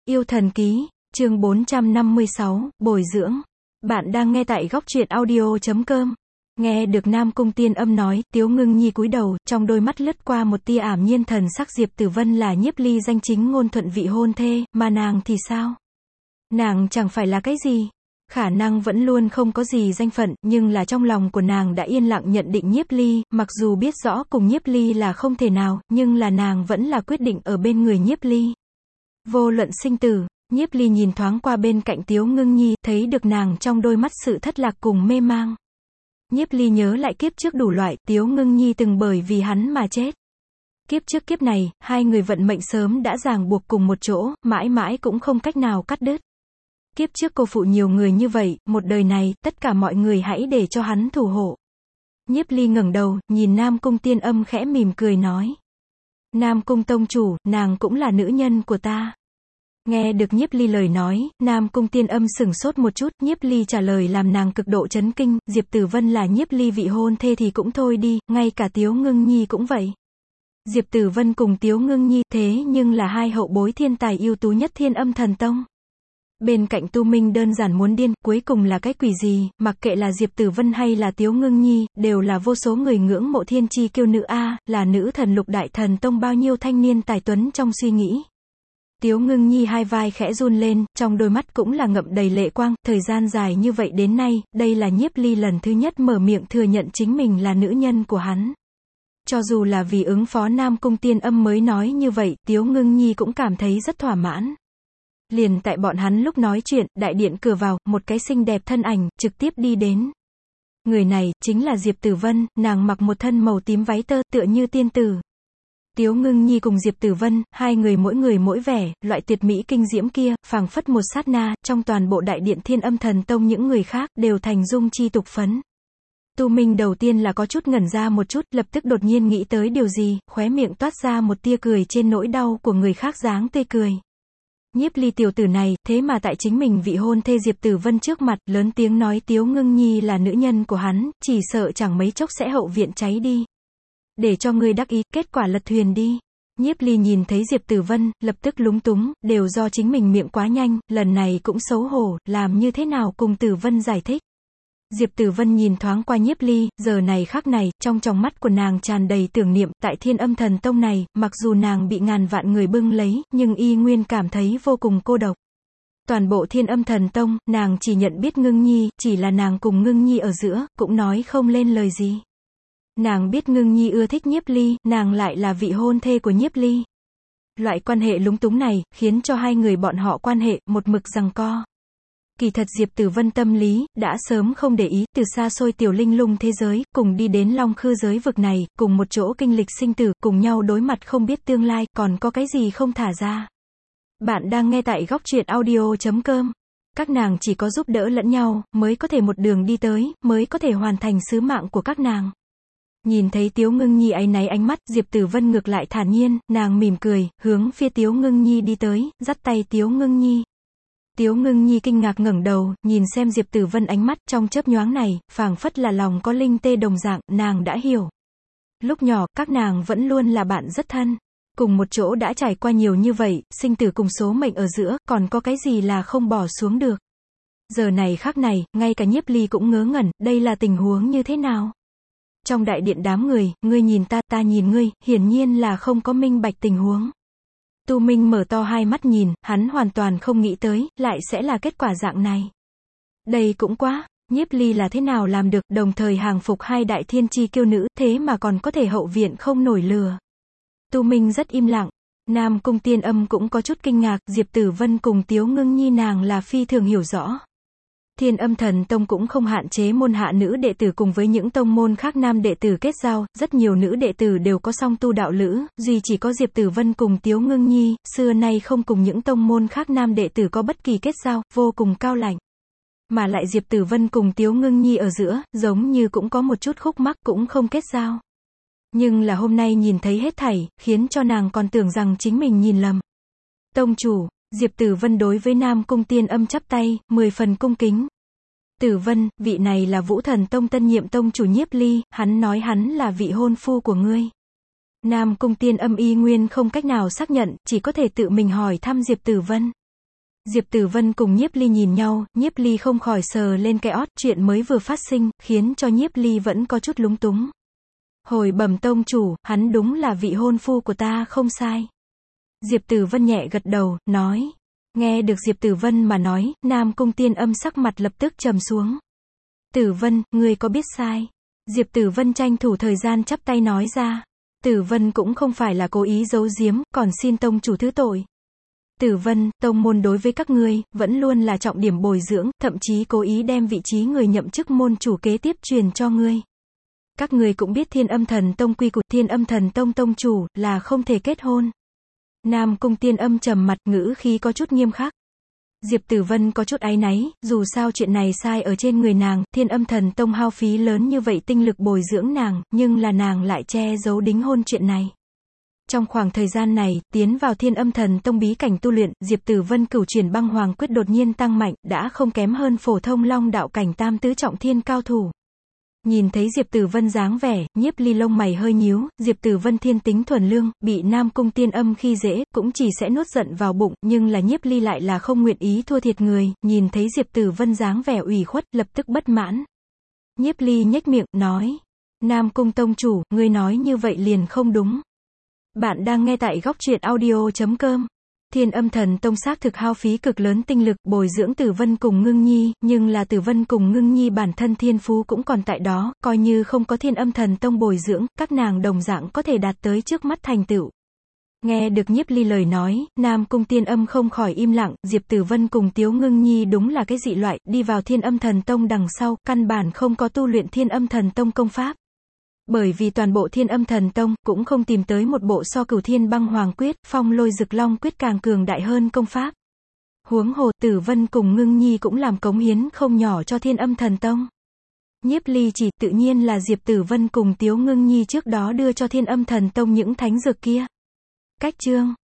Yêu thần ký, chương 456, bồi dưỡng. Bạn đang nghe tại góc truyện audio.com. Nghe được Nam Cung Tiên Âm nói, Tiếu Ngưng Nhi cúi đầu, trong đôi mắt lướt qua một tia ảm nhiên thần sắc. Diệp Tử Vân là Nhiếp Ly danh chính ngôn thuận vị hôn thê, mà nàng thì sao? Nàng chẳng phải là cái gì? Khả năng vẫn luôn không có gì danh phận, nhưng là trong lòng của nàng đã yên lặng nhận định Nhiếp Ly, mặc dù biết rõ cùng Nhiếp Ly là không thể nào, nhưng là nàng vẫn là quyết định ở bên người Nhiếp Ly. Vô luận sinh tử. Nhiếp Ly nhìn thoáng qua bên cạnh Tiếu Ngưng Nhi, thấy được nàng trong đôi mắt sự thất lạc cùng mê mang. Nhiếp Ly nhớ lại kiếp trước đủ loại, Tiếu Ngưng Nhi từng bởi vì hắn mà chết. Kiếp trước kiếp này, hai người vận mệnh sớm đã ràng buộc cùng một chỗ, mãi mãi cũng không cách nào cắt đứt. Kiếp trước cô phụ nhiều người như vậy, một đời này, tất cả mọi người hãy để cho hắn thủ hộ. Nhiếp Ly ngẩng đầu, nhìn Nam Cung Tiên Âm khẽ mỉm cười nói. Nam Cung tông chủ, nàng cũng là nữ nhân của ta. Nghe được Nhiếp Ly lời nói, Nam Cung Tiên Âm sửng sốt một chút, Nhiếp Ly trả lời làm nàng cực độ chấn kinh, Diệp Tử Vân là Nhiếp Ly vị hôn thê thì cũng thôi đi, ngay cả Tiếu Ngưng Nhi cũng vậy. Diệp Tử Vân cùng Tiếu Ngưng Nhi, thế nhưng là hai hậu bối thiên tài ưu tú nhất Thiên Âm Thần Tông. Bên cạnh Tu Minh đơn giản muốn điên, cuối cùng là cái quỷ gì, mặc kệ là Diệp Tử Vân hay là Tiếu Ngưng Nhi, đều là vô số người ngưỡng mộ thiên chi kiêu nữ a, là nữ thần Lục Đại Thần Tông bao nhiêu thanh niên tài tuấn trong suy nghĩ. Tiếu Ngưng Nhi hai vai khẽ run lên, trong đôi mắt cũng là ngậm đầy lệ quang, thời gian dài như vậy đến nay, đây là Nhiếp Ly lần thứ nhất mở miệng thừa nhận chính mình là nữ nhân của hắn. Cho dù là vì ứng phó Nam Cung Tiên Âm mới nói như vậy, Tiếu Ngưng Nhi cũng cảm thấy rất thỏa mãn. Liền tại bọn hắn lúc nói chuyện, đại điện cửa vào, một cái xinh đẹp thân ảnh, trực tiếp đi đến. Người này, chính là Diệp Tử Vân, nàng mặc một thân màu tím váy tơ, tựa như tiên tử. Tiếu Ngưng Nhi cùng Diệp Tử Vân, hai người mỗi vẻ, loại tuyệt mỹ kinh diễm kia, phảng phất một sát na, trong toàn bộ đại điện Thiên Âm Thần Tông những người khác, đều thành dung chi tục phấn. Tu Minh đầu tiên là có chút ngẩn ra một chút, lập tức đột nhiên nghĩ tới điều gì, khóe miệng toát ra một tia cười trên nỗi đau của người khác dáng tươi cười. Nhiếp Ly tiểu tử này, thế mà tại chính mình vị hôn thê Diệp Tử Vân trước mặt, lớn tiếng nói Tiếu Ngưng Nhi là nữ nhân của hắn, chỉ sợ chẳng mấy chốc sẽ hậu viện cháy đi. Để cho ngươi đắc ý, kết quả lật thuyền đi. Nhiếp Ly nhìn thấy Diệp Tử Vân, lập tức lúng túng, đều do chính mình miệng quá nhanh, lần này cũng xấu hổ, làm như thế nào cùng Tử Vân giải thích. Diệp Tử Vân nhìn thoáng qua Nhiếp Ly, giờ này khắc này, trong tròng mắt của nàng tràn đầy tưởng niệm, tại Thiên Âm Thần Tông này, mặc dù nàng bị ngàn vạn người bưng lấy, nhưng y nguyên cảm thấy vô cùng cô độc. Toàn bộ Thiên Âm Thần Tông, nàng chỉ nhận biết Ngưng Nhi, chỉ là nàng cùng Ngưng Nhi ở giữa, cũng nói không lên lời gì. Nàng biết Ngưng Nhi ưa thích Nhiếp Ly, nàng lại là vị hôn thê của Nhiếp Ly. Loại quan hệ lúng túng này, khiến cho hai người bọn họ quan hệ, một mực giằng co. Kỳ thật Diệp Tử Vân tâm lý, đã sớm không để ý, từ xa xôi tiểu linh lung thế giới, cùng đi đến Long Khư giới vực này, cùng một chỗ kinh lịch sinh tử, cùng nhau đối mặt không biết tương lai, còn có cái gì không thả ra. Bạn đang nghe tại góc truyện audio.com. Các nàng chỉ có giúp đỡ lẫn nhau, mới có thể một đường đi tới, mới có thể hoàn thành sứ mạng của các nàng. Nhìn thấy Tiếu Ngưng Nhi áy náy ánh mắt, Diệp Tử Vân ngược lại thản nhiên, nàng mỉm cười, hướng phía Tiếu Ngưng Nhi đi tới, dắt tay Tiếu Ngưng Nhi. Tiếu Ngưng Nhi kinh ngạc ngẩng đầu, nhìn xem Diệp Tử Vân ánh mắt, trong chớp nhoáng này, phảng phất là lòng có linh tê đồng dạng, nàng đã hiểu. Lúc nhỏ, các nàng vẫn luôn là bạn rất thân. Cùng một chỗ đã trải qua nhiều như vậy, sinh tử cùng số mệnh ở giữa, còn có cái gì là không bỏ xuống được. Giờ này khắc này, ngay cả Nhiếp Ly cũng ngớ ngẩn, đây là tình huống như thế nào? Trong đại điện đám người, ngươi nhìn ta, ta nhìn ngươi, hiển nhiên là không có minh bạch tình huống. Tu Minh mở to hai mắt nhìn, hắn hoàn toàn không nghĩ tới, lại sẽ là kết quả dạng này. Đây cũng quá, Nhiếp Ly là thế nào làm được, đồng thời hàng phục hai đại thiên chi kiêu nữ, thế mà còn có thể hậu viện không nổi lừa. Tu Minh rất im lặng, Nam Cung Tiên Âm cũng có chút kinh ngạc, Diệp Tử Vân cùng Tiếu Ngưng Nhi nàng là phi thường hiểu rõ. Thiên Âm Thần Tông cũng không hạn chế môn hạ nữ đệ tử cùng với những tông môn khác nam đệ tử kết giao, rất nhiều nữ đệ tử đều có song tu đạo lữ, duy chỉ có Diệp Tử Vân cùng Tiếu Ngưng Nhi, xưa nay không cùng những tông môn khác nam đệ tử có bất kỳ kết giao, vô cùng cao lạnh. Mà lại Diệp Tử Vân cùng Tiếu Ngưng Nhi ở giữa, giống như cũng có một chút khúc mắc, cũng không kết giao. Nhưng là hôm nay nhìn thấy hết thảy, khiến cho nàng còn tưởng rằng chính mình nhìn lầm. Tông chủ, Diệp Tử Vân đối với Nam Cung Tiên Âm chắp tay, 10 phần cung kính. Tử Vân, vị này là Vũ Thần Tông tân nhiệm tông chủ Nhiếp Ly, hắn nói hắn là vị hôn phu của ngươi. Nam Cung Tiên Âm y nguyên không cách nào xác nhận, chỉ có thể tự mình hỏi thăm Diệp Tử Vân. Diệp Tử Vân cùng Nhiếp Ly nhìn nhau, Nhiếp Ly không khỏi sờ lên cái ót, chuyện mới vừa phát sinh, khiến cho Nhiếp Ly vẫn có chút lúng túng. Hồi bẩm tông chủ, hắn đúng là vị hôn phu của ta không sai. Diệp Tử Vân nhẹ gật đầu, nói. Nghe được Diệp Tử Vân mà nói, Nam Cung Tiên Âm sắc mặt lập tức trầm xuống. Tử Vân, ngươi có biết sai? Diệp Tử Vân tranh thủ thời gian chắp tay nói ra. Tử Vân cũng không phải là cố ý giấu giếm, còn xin tông chủ thứ tội. Tử Vân, tông môn đối với các ngươi, vẫn luôn là trọng điểm bồi dưỡng, thậm chí cố ý đem vị trí người nhậm chức môn chủ kế tiếp truyền cho ngươi. Các ngươi cũng biết Thiên Âm Thần Tông quy củ, Thiên Âm Thần Tông tông chủ, là không thể kết hôn. Nam Cung Tiên Âm trầm mặt, ngữ khí có chút nghiêm khắc. Diệp Tử Vân có chút áy náy, dù sao chuyện này sai ở trên người nàng, Thiên Âm Thần Tông hao phí lớn như vậy tinh lực bồi dưỡng nàng, nhưng là nàng lại che giấu đính hôn chuyện này. Trong khoảng thời gian này, tiến vào Thiên Âm Thần Tông bí cảnh tu luyện, Diệp Tử Vân cửu chuyển băng hoàng quyết đột nhiên tăng mạnh, đã không kém hơn phổ thông long đạo cảnh tam tứ trọng thiên cao thủ. Nhìn thấy Diệp Tử Vân dáng vẻ, Nhiếp Ly lông mày hơi nhíu, Diệp Tử Vân thiên tính thuần lương, bị Nam Cung Tiên Âm khi dễ, cũng chỉ sẽ nuốt giận vào bụng, nhưng là Nhiếp Ly lại là không nguyện ý thua thiệt người, nhìn thấy Diệp Tử Vân dáng vẻ ủy khuất, lập tức bất mãn. Nhiếp Ly nhếch miệng, nói, Nam Cung tông chủ, ngươi nói như vậy liền không đúng. Bạn đang nghe tại góc truyện audio.com. Thiên Âm Thần Tông xác thực hao phí cực lớn tinh lực bồi dưỡng Tử Vân cùng Ngưng Nhi, nhưng là Tử Vân cùng Ngưng Nhi bản thân thiên phú cũng còn tại đó, coi như không có Thiên Âm Thần Tông bồi dưỡng, các nàng đồng dạng có thể đạt tới trước mắt thành tựu. Nghe được Nhiếp Ly lời nói, Nam Cung Tiên Âm không khỏi im lặng, Diệp Tử Vân cùng Tiếu Ngưng Nhi đúng là cái dị loại, đi vào Thiên Âm Thần Tông đằng sau, căn bản không có tu luyện Thiên Âm Thần Tông công pháp. Bởi vì toàn bộ Thiên Âm Thần Tông, cũng không tìm tới một bộ so Cửu Thiên Băng Hoàng Quyết, Phong Lôi Dực Long Quyết càng cường đại hơn công pháp. Huống hồ, Tử Vân cùng Ngưng Nhi cũng làm cống hiến không nhỏ cho Thiên Âm Thần Tông. Nhiếp Ly chỉ, tự nhiên là Diệp Tử Vân cùng Tiếu Ngưng Nhi trước đó đưa cho Thiên Âm Thần Tông những thánh dược kia. Cách chương